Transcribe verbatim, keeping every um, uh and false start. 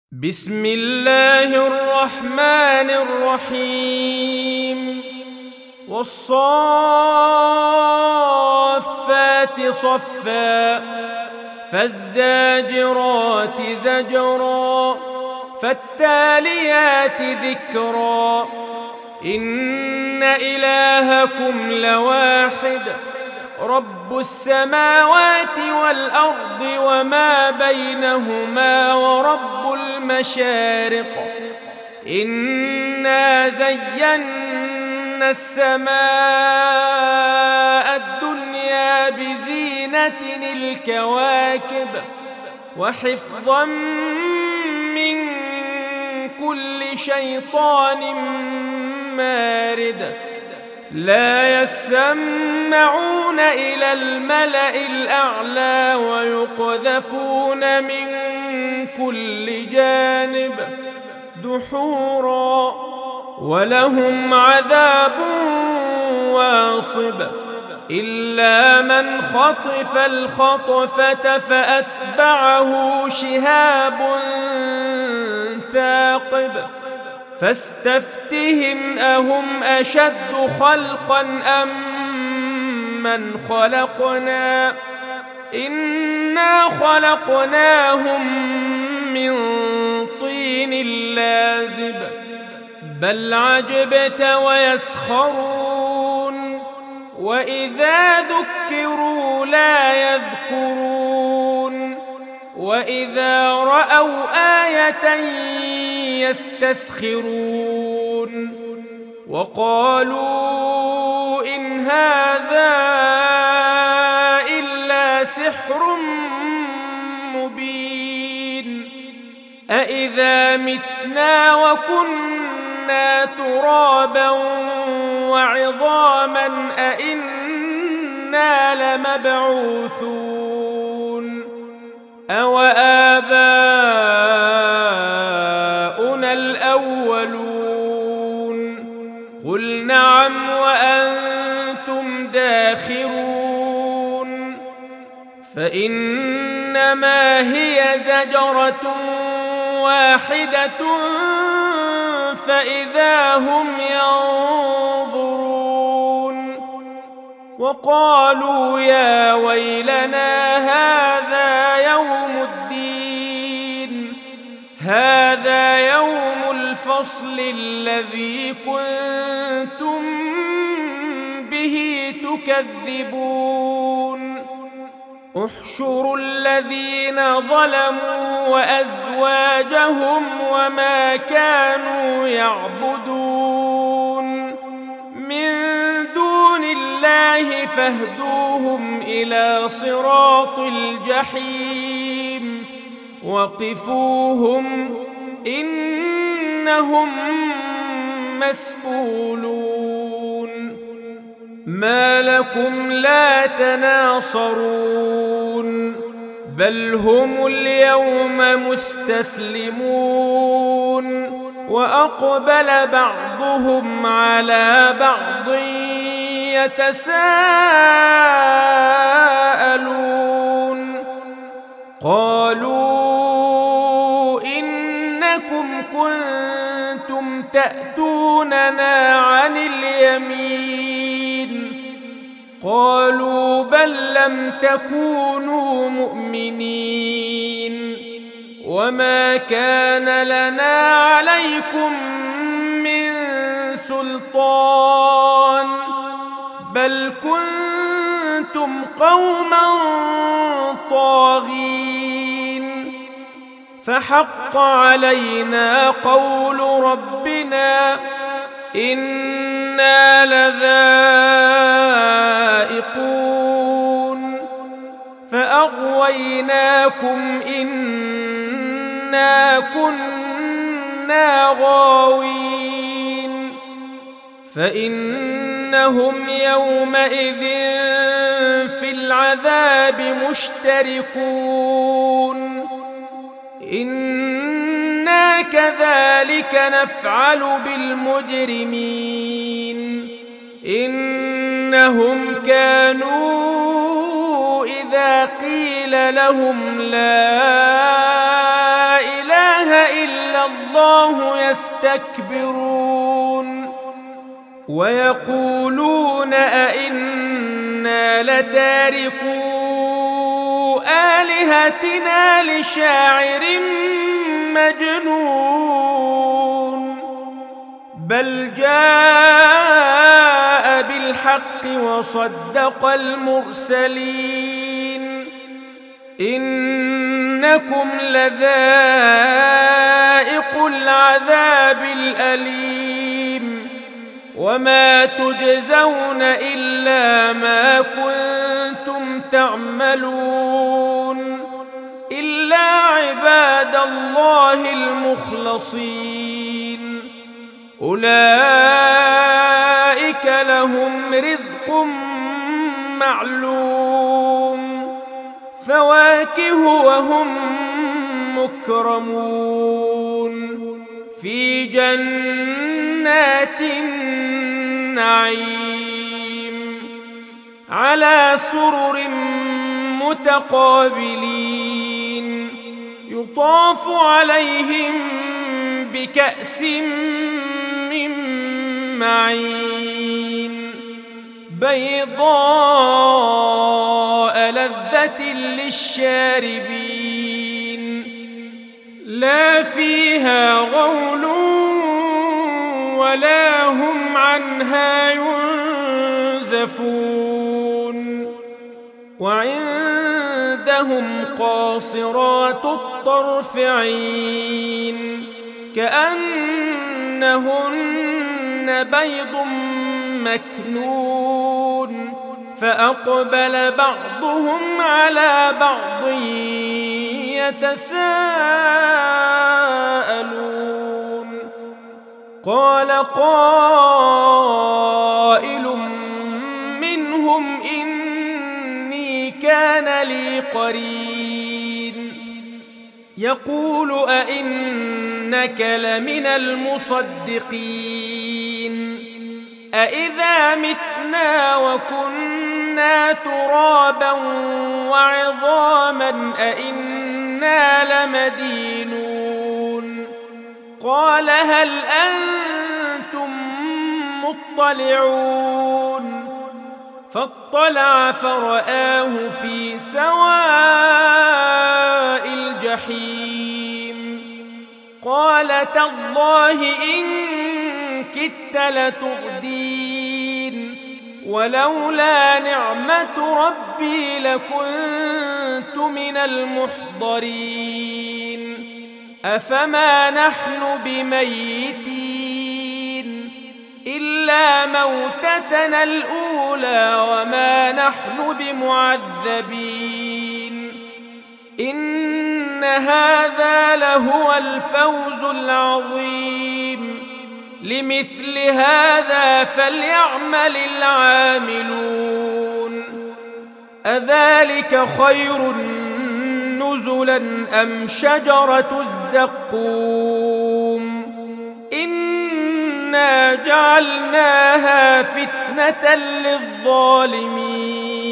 بسم الله الرحمن الرحيم والصافات صفا فالزاجرات زجرا فالتاليات ذكرا إن إلهكم لواحد رب السماوات والأرض وما بينهما ورب المشارق إنا زينا السماء الدنيا بزينة الكواكب وحفظا من كل شيطان مارد لا يسمعون إلى الملأ الأعلى ويقذفون من كل جانب دحورا ولهم عذاب واصب إلا من خطف الخطفة فأتبعه شهاب ثاقب فاستفتهم أهم أشد خلقا أم من خلقنا إنا خلقناهم من طين لازب بل عجبت ويسخرون وإذا ذكروا لا يذكرون وإذا رأوا آية يستسخرون وقالوا إن هذا إلا سحر مبين أإذا متنا وكنا ترابا وعظاما أإنا لمبعوثون أو آباؤنا الأولون قل نعم وأنتم داخرون فإنما هي زجرة واحدة فإذا هم ينظرون وقالوا يا ويلنا هذا يوم الدين هذا يوم الفصل الذي كنتم به تكذبون احشروا الذين ظلموا وأزواجهم وما كانوا يعبدون من دون الله فاهدوهم إلى صراط الجحيم وقفوهم إنهم مسئولون ما لكم لا تناصرون بل هم اليوم مستسلمون وأقبل بعضهم على بعض يتساءلون قالوا إنكم كنتم تأتوننا عن اليمين قالوا بل لم تكونوا مؤمنين وما كان لنا عليكم من سلطان بل كنتم قوما طاغين فحق علينا قول ربنا إنا لذائقون فأغويناكم إنا كنا غاوين فإنهم يومئذ في العذاب مشتركون إنا كذلك نفعل بالمجرمين إنهم كانوا إذا قيل لهم لا إله إلا الله يستكبرون ويقولون أئنا لتاركو آلهتنا لشاعر مجنون بل جاء بالحق وصدق المرسلين إنكم لذائق العذاب الأليم وما تجزون إلا ما كنتم تعملون إلا عباد الله المخلصين أولئك لهم رزق معلوم فواكه وهم مكرمون في جنات النعيم على سرر متقابلين يطاف عليهم بكأس من معين بيضاء لذة للشاربين لا فيها غول ولا هم عنها ينزفون وعندهم قاصرات الطرف عين كأنهن بيض مكنون فأقبل بعضهم على بعض يتساءلون قال قائل منهم إني كان لي قرين يقول أئنك لمن المصدقين أإذا متنا وكنا ترابا وعظاما أئنا لمدينون قال هل أنتم مطلعون فاطلع فرآه في سواء الجحيم قال تالله إن كدت لتردين ولولا نعمة ربي لكنت من المحضرين أفما نحن بميتين إلا موتتنا الأولى وما نحن بمعذبين إن هذا لهو الفوز العظيم لمثل هذا فليعمل العاملون أذلك خير نزلا أم شجرة الزقوم إنا جعلناها فتنة للظالمين